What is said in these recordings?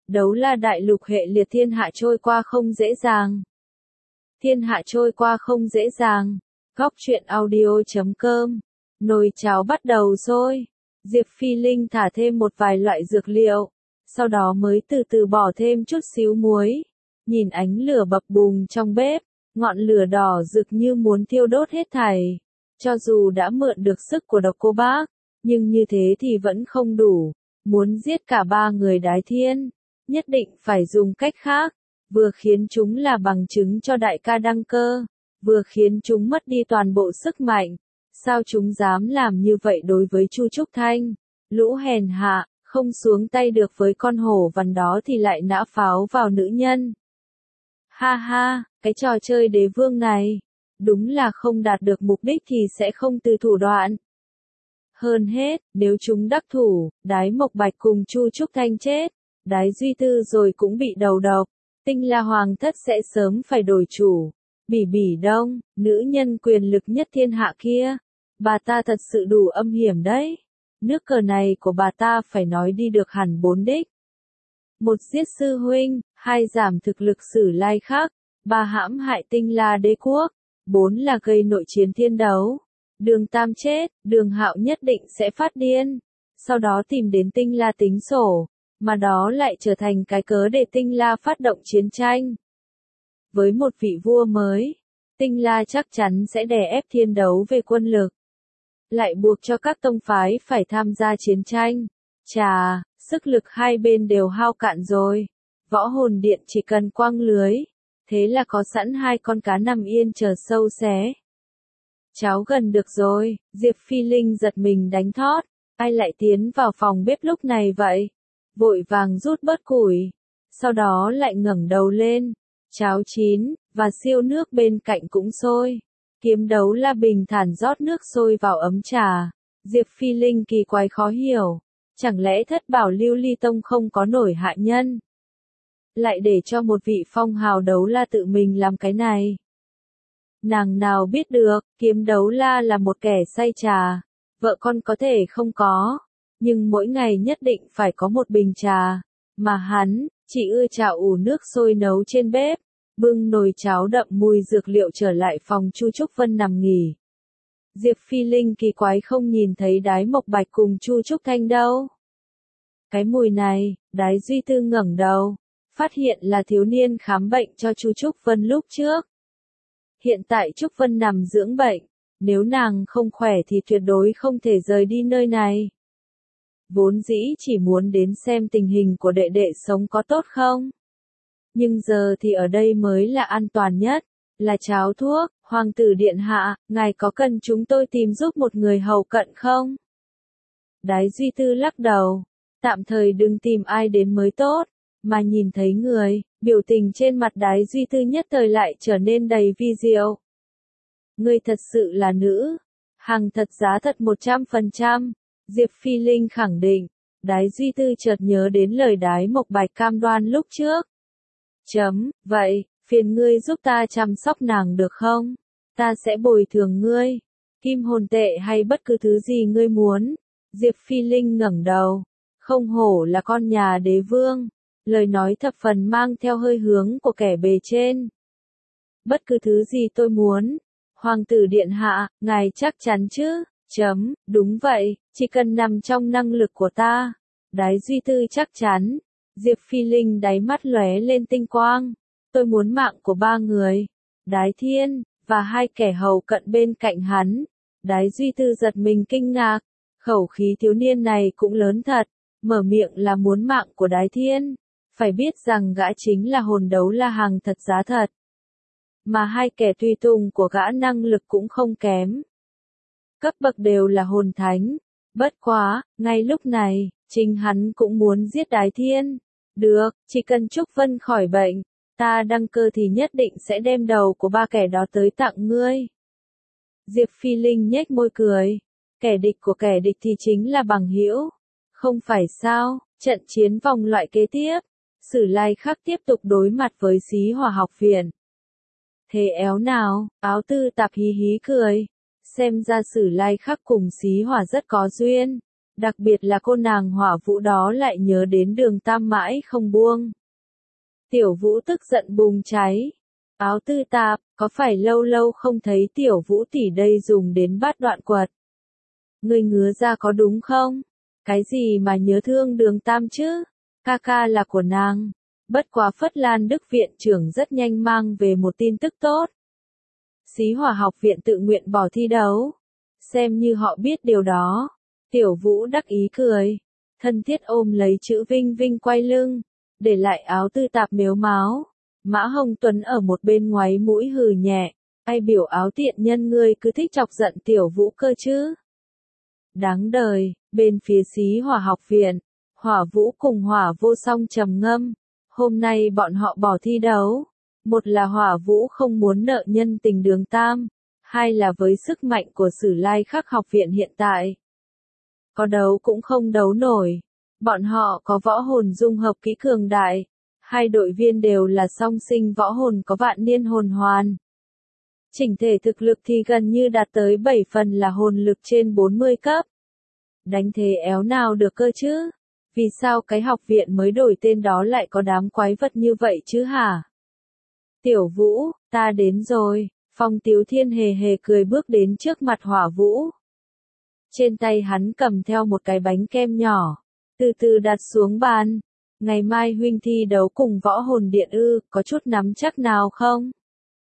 Đấu La đại lục hệ liệt thiên hạ trôi qua không dễ dàng. Thiên hạ trôi qua không dễ dàng. Góc truyện audio.com. Nồi cháo bắt đầu sôi. Diệp Phi Linh thả thêm một vài loại dược liệu, sau đó mới từ từ bỏ thêm chút xíu muối. Nhìn ánh lửa bập bùng trong bếp, ngọn lửa đỏ rực như muốn thiêu đốt hết thảy. Cho dù đã mượn được sức của độc cô bác, nhưng như thế thì vẫn không đủ. Muốn giết cả ba người đái thiên, nhất định phải dùng cách khác. Vừa khiến chúng là bằng chứng cho đại ca đăng cơ, vừa khiến chúng mất đi toàn bộ sức mạnh. Sao chúng dám làm như vậy đối với Chu Trúc Thanh? Lũ hèn hạ, không xuống tay được với con hổ vằn đó thì lại nã pháo vào nữ nhân. Ha ha, cái trò chơi đế vương này, đúng là không đạt được mục đích thì sẽ không từ thủ đoạn. Hơn hết, nếu chúng đắc thủ, Đái Mộc Bạch cùng Chu Trúc Thanh chết, Đái Duy Tư rồi cũng bị đầu độc, Tinh La Hoàng thất sẽ sớm phải đổi chủ. Bỉ Bỉ Đông, nữ nhân quyền lực nhất thiên hạ kia, bà ta thật sự đủ âm hiểm đấy. Nước cờ này của bà ta phải nói đi được hẳn 4 đích. 1 giết sư huynh, 2 giảm thực lực Sử Lai Khắc, 3 hãm hại Tinh La đế quốc, 4 là gây nội chiến thiên đấu. Đường Tam chết, Đường Hạo nhất định sẽ phát điên, sau đó tìm đến Tinh La tính sổ, mà đó lại trở thành cái cớ để Tinh La phát động chiến tranh. Với một vị vua mới, Tinh La chắc chắn sẽ đè ép thiên đấu về quân lực, lại buộc cho các tông phái phải tham gia chiến tranh. Chà, sức lực hai bên đều hao cạn rồi. Võ Hồn Điện chỉ cần quăng lưới, thế là có sẵn 2 con cá nằm yên chờ sâu xé. Cháo gần được rồi, Diệp Phi Linh giật mình đánh thót. Ai lại tiến vào phòng bếp lúc này vậy? Vội vàng rút bớt củi, sau đó lại ngẩng đầu lên. Cháo chín, và siêu nước bên cạnh cũng sôi. Kiếm Đấu La bình thản rót nước sôi vào ấm trà. Diệp Phi Linh kỳ quái khó hiểu. Chẳng lẽ Thất Bảo Lưu Ly Tông không có nổi hạ nhân? Lại để cho một vị phong hào Đấu La tự mình làm cái này? Nàng nào biết được, Kiếm Đấu La là một kẻ say trà. Vợ con có thể không có, nhưng mỗi ngày nhất định phải có một bình trà. Mà hắn, chỉ ưa trà ủ nước sôi nấu trên bếp. Bưng nồi cháo đậm mùi dược liệu trở lại phòng Chu Trúc Vân nằm nghỉ. Diệp Phi Linh kỳ quái không nhìn thấy Đái Mộc Bạch cùng Chu Trúc Thanh đâu. Cái mùi này, Đái Duy Tư ngẩng đầu, phát hiện là thiếu niên khám bệnh cho Chu Trúc Vân lúc trước. Hiện tại Trúc Vân nằm dưỡng bệnh, nếu nàng không khỏe thì tuyệt đối không thể rời đi nơi này. Vốn dĩ chỉ muốn đến xem tình hình của đệ đệ sống có tốt không. Nhưng giờ thì ở đây mới là an toàn nhất, là cháo thuốc. Hoàng tử điện hạ, ngài có cần chúng tôi tìm giúp một người hầu cận không? Đái Duy Tư lắc đầu, tạm thời đừng tìm ai đến mới tốt, mà nhìn thấy người, biểu tình trên mặt Đái Duy Tư nhất thời lại trở nên đầy vi diệu. Ngươi thật sự là nữ, hàng thật giá thật 100%, Diệp Phi Linh khẳng định. Đái Duy Tư chợt nhớ đến lời Đái Mộc Bạch cam đoan lúc trước. Vậy, phiền ngươi giúp ta chăm sóc nàng được không? Ta sẽ bồi thường ngươi, kim hồn tệ hay bất cứ thứ gì ngươi muốn. Diệp Phi Linh ngẩng đầu, không hổ là con nhà đế vương, lời nói thập phần mang theo hơi hướng của kẻ bề trên. Bất cứ thứ gì tôi muốn, Hoàng tử điện hạ, ngài chắc chắn chứ? Đúng vậy, chỉ cần nằm trong năng lực của ta. Đái Duy Tư chắc chắn. Diệp Phi Linh đáy mắt lóe lên tinh quang. Tôi muốn mạng của 3 người. Đái Thiên, và 2 kẻ hầu cận bên cạnh hắn. Đái Duy Tư giật mình kinh ngạc. Khẩu khí thiếu niên này cũng lớn thật. Mở miệng là muốn mạng của Đái Thiên. Phải biết rằng gã chính là hồn đấu la hàng thật giá thật. Mà 2 kẻ tùy tùng của gã năng lực cũng không kém. Cấp bậc đều là hồn thánh. Bất quá, ngay lúc này, chính hắn cũng muốn giết Đái Thiên. Được, chỉ cần Trúc Vân khỏi bệnh, ta đăng cơ thì nhất định sẽ đem đầu của 3 kẻ đó tới tặng ngươi. Diệp Phi Linh nhếch môi cười. Kẻ địch của kẻ địch thì chính là bằng hữu. Không phải sao, trận chiến vòng loại kế tiếp. Sử Lai Khắc tiếp tục đối mặt với Xí Hỏa học viện. Thế éo nào, Áo Tư Tạp hí hí cười. Xem ra Sử Lai Khắc cùng Xí Hỏa rất có duyên. Đặc biệt là cô nàng Hỏa Vũ đó lại nhớ đến Đường Tam mãi không buông. Tiểu Vũ tức giận bùng cháy. Áo Tư Tạp, có phải lâu lâu không thấy Tiểu Vũ tỷ đây dùng đến bát đoạn quật? Ngươi ngứa ra có đúng không? Cái gì mà nhớ thương Đường Tam chứ? Ca ca là của nàng. Bất quá Phất Lan Đức viện trưởng rất nhanh mang về một tin tức tốt. Xí Hỏa học viện tự nguyện bỏ thi đấu. Xem như họ biết điều đó. Tiểu Vũ đắc ý cười. Thân thiết ôm lấy chữ Vinh Vinh quay lưng. Để lại Áo Tư Tạp mếu máo. Mã Hồng Tuấn ở một bên ngoáy mũi hừ nhẹ. Ai biểu Áo tiện nhân ngươi cứ thích chọc giận Tiểu Vũ cơ chứ? Đáng đời, bên phía Xí Hỏa học viện. Hỏa Vũ cùng Hỏa Vô Song trầm ngâm. Hôm nay bọn họ bỏ thi đấu. Một là Hỏa Vũ không muốn nợ nhân tình Đường Tam. Hai là với sức mạnh của Sử Lai Khắc học viện hiện tại. Có đấu cũng không đấu nổi. Bọn họ có võ hồn dung hợp kỹ cường đại. Hai đội viên đều là song sinh võ hồn có vạn niên hồn hoàn. Chỉnh thể thực lực thì gần như đạt tới 7 phần là hồn lực trên 40 cấp. Đánh thế éo nào được cơ chứ? Vì sao cái học viện mới đổi tên đó lại có đám quái vật như vậy chứ hả? Tiểu Vũ, ta đến rồi. Phong Tiếu Thiên hề hề cười bước đến trước mặt Hỏa Vũ. Trên tay hắn cầm theo một cái bánh kem nhỏ. Từ từ đặt xuống bàn. Ngày mai huynh thi đấu cùng võ hồn điện ư, có chút nắm chắc nào không?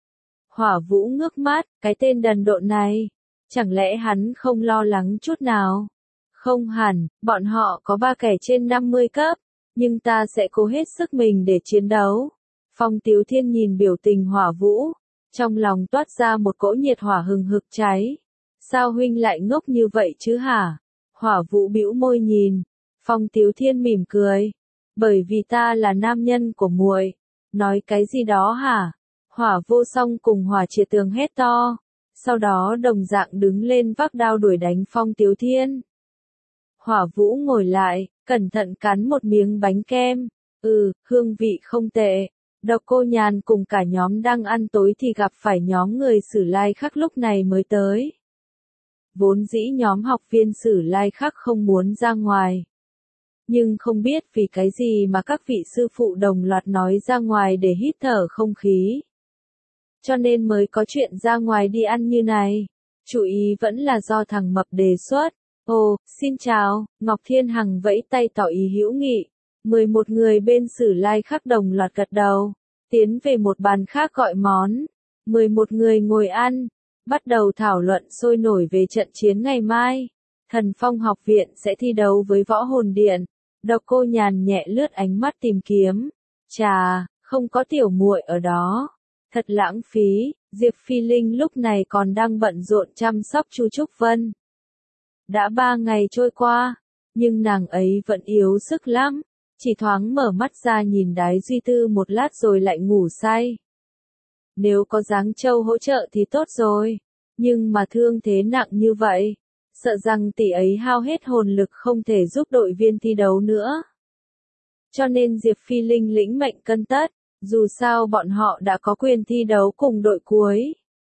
Hỏa Vũ ngước mắt, cái tên đần độn này. Chẳng lẽ hắn không lo lắng chút nào? Không hẳn, bọn họ có 3 kẻ trên 50 cấp. Nhưng ta sẽ cố hết sức mình để chiến đấu. Phong Tiếu Thiên nhìn biểu tình Hỏa Vũ. Trong lòng toát ra một cỗ nhiệt hỏa hừng hực cháy. Sao huynh lại ngốc như vậy chứ hả? Hỏa Vũ bĩu môi nhìn. Phong Tiếu Thiên mỉm cười. Bởi vì ta là nam nhân của muội. Nói cái gì đó hả? Hỏa Vô Song cùng Hỏa Triệt Tường hét to. Sau đó đồng dạng đứng lên vác đao đuổi đánh Phong Tiếu Thiên. Hỏa Vũ ngồi lại, cẩn thận cắn một miếng bánh kem. Hương vị không tệ. Độc Cô Nhàn cùng cả nhóm đang ăn tối thì gặp phải nhóm người Sử Lai Khắc lúc này mới tới. Vốn dĩ nhóm học viên Sử Lai Khắc không muốn ra ngoài. Nhưng không biết vì cái gì mà các vị sư phụ đồng loạt nói ra ngoài để hít thở không khí. Cho nên mới có chuyện ra ngoài đi ăn như này. Chủ ý vẫn là do thằng Mập đề xuất. Ồ, xin chào, Ngọc Thiên Hằng vẫy tay tỏ ý hữu nghị. 11 người bên Sử Lai Khắc đồng loạt gật đầu. Tiến về một bàn khác gọi món. 11 người ngồi ăn. Bắt đầu thảo luận sôi nổi về trận chiến ngày mai. Thần Phong học viện sẽ thi đấu với Võ Hồn Điện. Độc Cô Nhàn nhẹ lướt ánh mắt tìm kiếm. Chà, không có tiểu muội ở đó. Thật lãng phí, Diệp Phi Linh lúc này còn đang bận rộn chăm sóc Chu Trúc Vân. Đã 3 ngày trôi qua, nhưng nàng ấy vẫn yếu sức lắm. Chỉ thoáng mở mắt ra nhìn Đái Duy Tư một lát rồi lại ngủ say. Nếu có Giáng Châu hỗ trợ thì tốt rồi. Nhưng mà thương thế nặng như vậy. Sợ rằng tỷ ấy hao hết hồn lực không thể giúp đội viên thi đấu nữa. Cho nên Diệp Phi Linh lĩnh mệnh cân tất. Dù sao bọn họ đã có quyền thi đấu cùng đội cuối.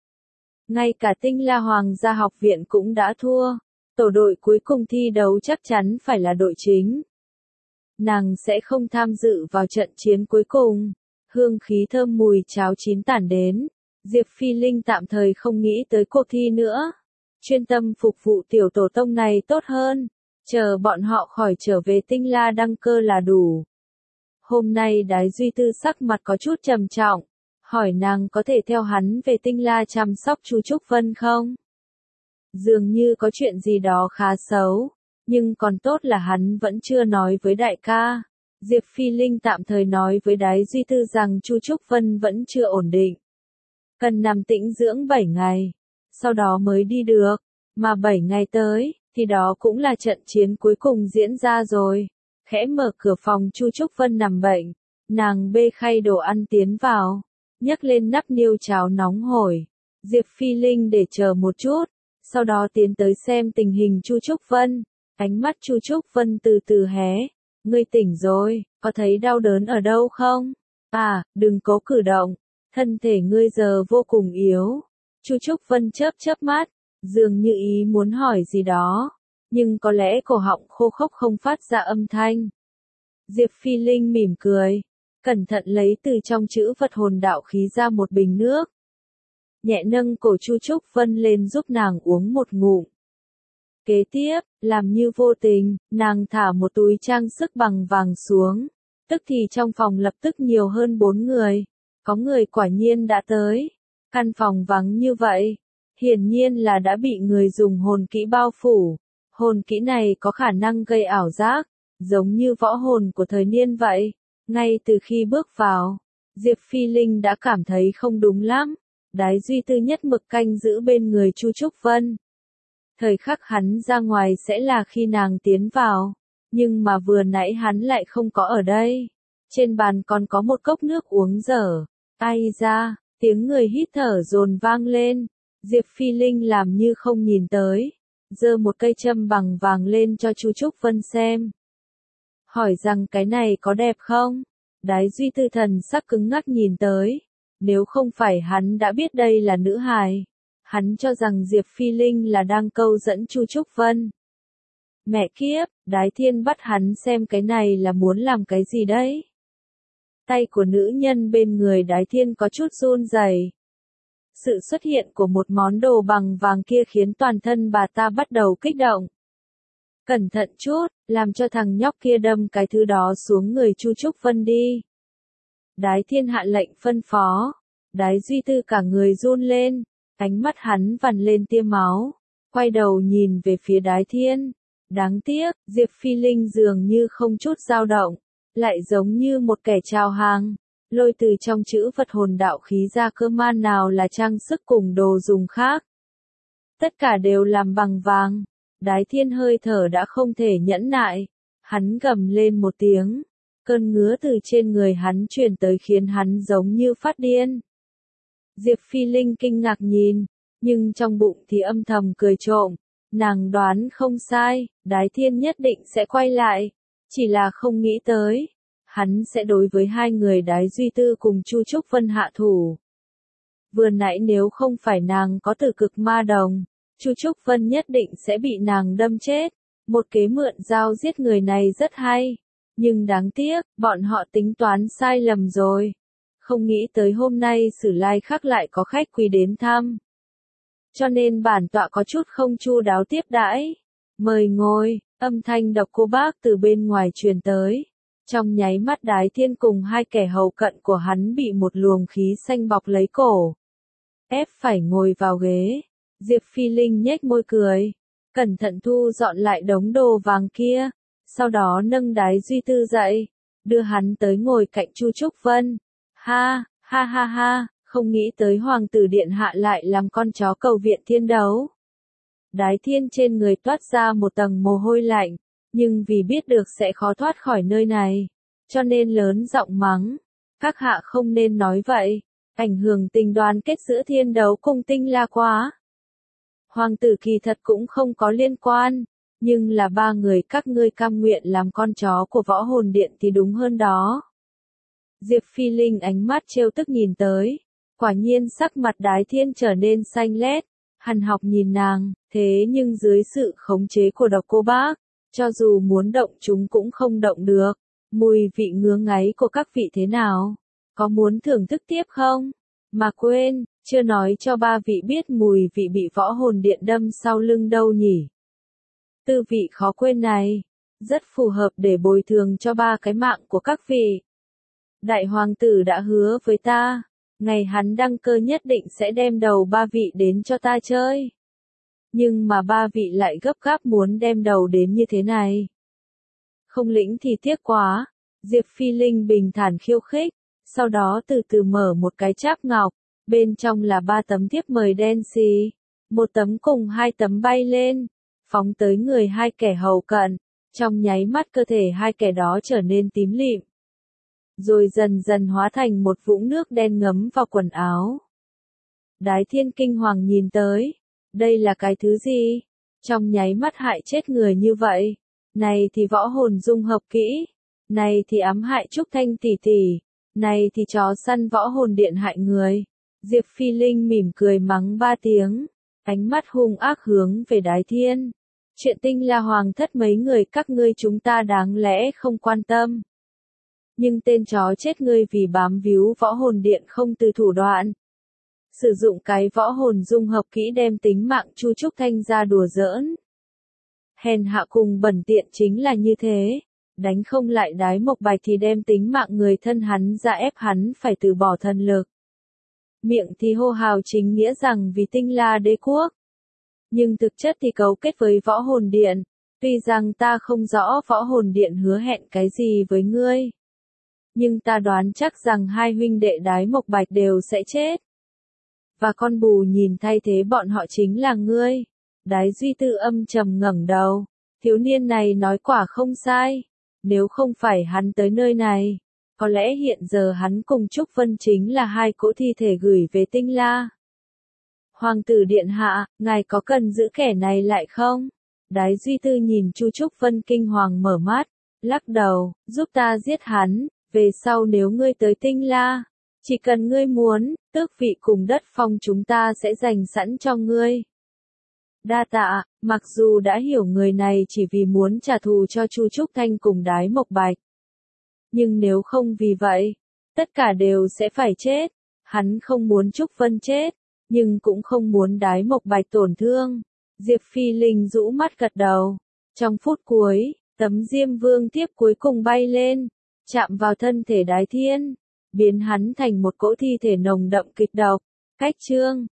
Ngay cả Tinh La Hoàng gia học viện cũng đã thua. Tổ đội cuối cùng thi đấu chắc chắn phải là đội chính. Nàng sẽ không tham dự vào trận chiến cuối cùng. Hương khí thơm mùi cháo chín tản đến. Diệp Phi Linh tạm thời không nghĩ tới cuộc thi nữa. Chuyên tâm phục vụ tiểu tổ tông này tốt hơn. Chờ bọn họ khỏi trở về Tinh La đăng cơ là đủ. Hôm nay Đái Duy Tư sắc mặt có chút trầm trọng. Hỏi nàng có thể theo hắn về Tinh La chăm sóc Chu Trúc Vân không? Dường như có chuyện gì đó khá xấu. Nhưng còn tốt là hắn vẫn chưa nói với đại ca. Diệp Phi Linh tạm thời nói với Đái Duy Tư rằng Chu Trúc Vân vẫn chưa ổn định. Cần nằm tĩnh dưỡng 7 ngày. Sau đó mới đi được. Mà 7 ngày tới, thì đó cũng là trận chiến cuối cùng diễn ra rồi. Khẽ mở cửa phòng Chu Trúc Vân nằm bệnh. Nàng bê khay đồ ăn tiến vào. Nhấc lên nắp niêu cháo nóng hổi. Diệp Phi Linh để chờ một chút. Sau đó tiến tới xem tình hình Chu Trúc Vân. Ánh mắt Chu Trúc Vân từ từ hé. Ngươi tỉnh rồi, có thấy đau đớn ở đâu không? À, đừng cố cử động. Thân thể ngươi giờ vô cùng yếu. Chu Trúc Vân chớp chớp mắt. Dường như ý muốn hỏi gì đó. nhưng có lẽ cổ họng khô khốc không phát ra âm thanh. Diệp Phi Linh mỉm cười, cẩn thận lấy từ trong chữ vật hồn đạo khí ra một bình nước. Nhẹ nâng cổ Chu Trúc Vân lên giúp nàng uống một ngụm. Kế tiếp, làm như vô tình, nàng thả một túi trang sức bằng vàng xuống. Tức thì trong phòng lập tức nhiều hơn 4 người. Có người quả nhiên đã tới. Căn phòng vắng như vậy. Hiển nhiên là đã bị người dùng hồn kỹ bao phủ. Hồn kỹ này có khả năng gây ảo giác, giống như võ hồn của thời niên vậy. Ngay từ khi bước vào, Diệp Phi Linh đã cảm thấy không đúng lắm. Đái Duy Tư nhất mực canh giữ bên người Chu Trúc Vân. Thời khắc hắn ra ngoài sẽ là khi nàng tiến vào, nhưng mà vừa nãy hắn lại không có ở đây. Trên bàn còn có một cốc nước uống dở. Ai ra, tiếng người hít thở dồn vang lên. Diệp Phi Linh làm như không nhìn tới, giơ một cây châm bằng vàng lên cho Chu Trúc Vân xem. Hỏi rằng cái này có đẹp không? Đái Duy Tư thần sắc cứng ngắc nhìn tới. Nếu không phải hắn đã biết đây là nữ hài, hắn cho rằng Diệp Phi Linh là đang câu dẫn Chu Trúc Vân. Mẹ kiếp, Đái Thiên bắt hắn xem cái này là muốn làm cái gì đấy? Tay của nữ nhân bên người Đái Thiên có chút run rẩy. Sự xuất hiện của một món đồ bằng vàng kia khiến toàn thân bà ta bắt đầu kích động. Cẩn thận chút, làm cho thằng nhóc kia đâm cái thứ đó xuống người Chu Trúc Vân đi. Đái Thiên hạ lệnh phân phó. Đái Duy Tư cả người run lên, ánh mắt hắn vằn lên tia máu, quay đầu nhìn về phía Đái Thiên. Đáng tiếc, Diệp Phi Linh dường như không chút dao động, lại giống như một kẻ chào hàng, lôi từ trong chữ vật hồn đạo khí ra cơ man nào là trang sức cùng đồ dùng khác. Tất cả đều làm bằng vàng. Đái Thiên hơi thở đã không thể nhẫn nại, hắn gầm lên một tiếng. Cơn ngứa từ trên người hắn truyền tới khiến hắn giống như phát điên. Diệp Phi Linh kinh ngạc nhìn, nhưng trong bụng thì âm thầm cười trộm. Nàng đoán không sai, Đái Thiên nhất định sẽ quay lại. Chỉ là không nghĩ tới, hắn sẽ đối với hai người Đái Duy Tư cùng Chu Trúc Vân hạ thủ. Vừa nãy nếu không phải nàng có tử cực ma đồng, Chu Trúc Vân nhất định sẽ bị nàng đâm chết. Một kế mượn dao giết người này rất hay. Nhưng đáng tiếc, bọn họ tính toán sai lầm rồi. Không nghĩ tới hôm nay Sử Lai Khắc lại có khách quý đến thăm. Cho nên bản tọa có chút không chu đáo tiếp đãi. Mời ngồi, âm thanh độc cô bác từ bên ngoài truyền tới. Trong nháy mắt Đái Thiên cùng hai kẻ hầu cận của hắn bị một luồng khí xanh bọc lấy cổ. Ép phải ngồi vào ghế. Diệp Phi Linh nhếch môi cười. Cẩn thận thu dọn lại đống đồ vàng kia. Sau đó nâng Đái Duy Tư dậy, đưa hắn tới ngồi cạnh Chu Trúc Vân. Ha, ha ha ha, không nghĩ tới hoàng tử điện hạ lại làm con chó cầu viện thiên đấu. Đái Thiên trên người toát ra một tầng mồ hôi lạnh, nhưng vì biết được sẽ khó thoát khỏi nơi này, cho nên lớn giọng mắng. Các hạ không nên nói vậy, ảnh hưởng tình đoàn kết giữa thiên đấu cùng Tinh La quá. Hoàng tử kỳ thật cũng không có liên quan. Nhưng là ba người các ngươi cam nguyện làm con chó của võ hồn điện thì đúng hơn đó. Diệp Phi Linh ánh mắt trêu tức nhìn tới. Quả nhiên sắc mặt Đái Thiên trở nên xanh lét. Hằn học nhìn nàng, thế nhưng dưới sự khống chế của độc cô bác, cho dù muốn động chúng cũng không động được. Mùi vị ngứa ngáy của các vị thế nào? Có muốn thưởng thức tiếp không? Mà quên, chưa nói cho ba vị biết mùi vị bị võ hồn điện đâm sau lưng đâu nhỉ? Tư vị khó quên này, rất phù hợp để bồi thường cho ba cái mạng của các vị. Đại hoàng tử đã hứa với ta, ngày hắn đăng cơ nhất định sẽ đem đầu ba vị đến cho ta chơi. Nhưng mà ba vị lại gấp gáp muốn đem đầu đến như thế này. Không lĩnh thì tiếc quá. Diệp Phi Linh bình thản khiêu khích, sau đó từ từ mở một cái cháp ngọc, bên trong là 3 tấm thiếp mời đen xì, một tấm cùng 2 tấm bay lên, phóng tới người hai kẻ hầu cận, trong nháy mắt cơ thể hai kẻ đó trở nên tím lịm, rồi dần dần hóa thành một vũng nước đen ngấm vào quần áo. Đái Thiên kinh hoàng nhìn tới, đây là cái thứ gì? Trong nháy mắt hại chết người như vậy, này thì võ hồn dung hợp kỹ, này thì ám hại Trúc Thanh tỷ tỷ, này thì chó săn võ hồn điện hại người. Diệp Phi Linh mỉm cười mắng 3 tiếng, ánh mắt hung ác hướng về Đái Thiên. Chuyện Tinh La Hoàng thất mấy người các ngươi chúng ta đáng lẽ không quan tâm. Nhưng tên chó chết ngươi vì bám víu võ hồn điện không từ thủ đoạn. Sử dụng cái võ hồn dung hợp kỹ đem tính mạng Chu Trúc Thanh ra đùa giỡn. Hèn hạ cùng bẩn tiện chính là như thế. Đánh không lại Đái Mộc Bạch thì đem tính mạng người thân hắn ra ép hắn phải từ bỏ thần lực. Miệng thì hô hào chính nghĩa rằng vì Tinh La đế quốc. Nhưng thực chất thì cấu kết với võ hồn điện. Tuy rằng ta không rõ võ hồn điện hứa hẹn cái gì với ngươi. Nhưng ta đoán chắc rằng hai huynh đệ Đái Mộc Bạch đều sẽ chết. Và con bù nhìn thay thế bọn họ chính là ngươi. Đái Duy Tư âm trầm ngẩng đầu. Thiếu niên này nói quả không sai. Nếu không phải hắn tới nơi này, có lẽ hiện giờ hắn cùng Trúc Vân chính là hai cỗ thi thể gửi về Tinh La. Hoàng tử điện hạ, ngài có cần giữ kẻ này lại không? Đái Duy Tư nhìn Chu Trúc Vân kinh hoàng mở mắt, lắc đầu, giúp ta giết hắn, về sau nếu ngươi tới Tinh La, chỉ cần ngươi muốn, tước vị cùng đất phong chúng ta sẽ dành sẵn cho ngươi. Đa tạ, mặc dù đã hiểu người này chỉ vì muốn trả thù cho Chu Trúc Thanh cùng Đái Mộc Bạch. Nhưng nếu không vì vậy, tất cả đều sẽ phải chết. Hắn không muốn Trúc Vân chết, nhưng cũng không muốn Đái Mộc Bạch tổn thương. Diệp Phi Linh rũ mắt gật đầu. Trong phút cuối, tấm Diêm Vương tiếp cuối cùng bay lên, chạm vào thân thể Đái Thiên, biến hắn thành một cỗ thi thể nồng đậm kịch độc. Cách chương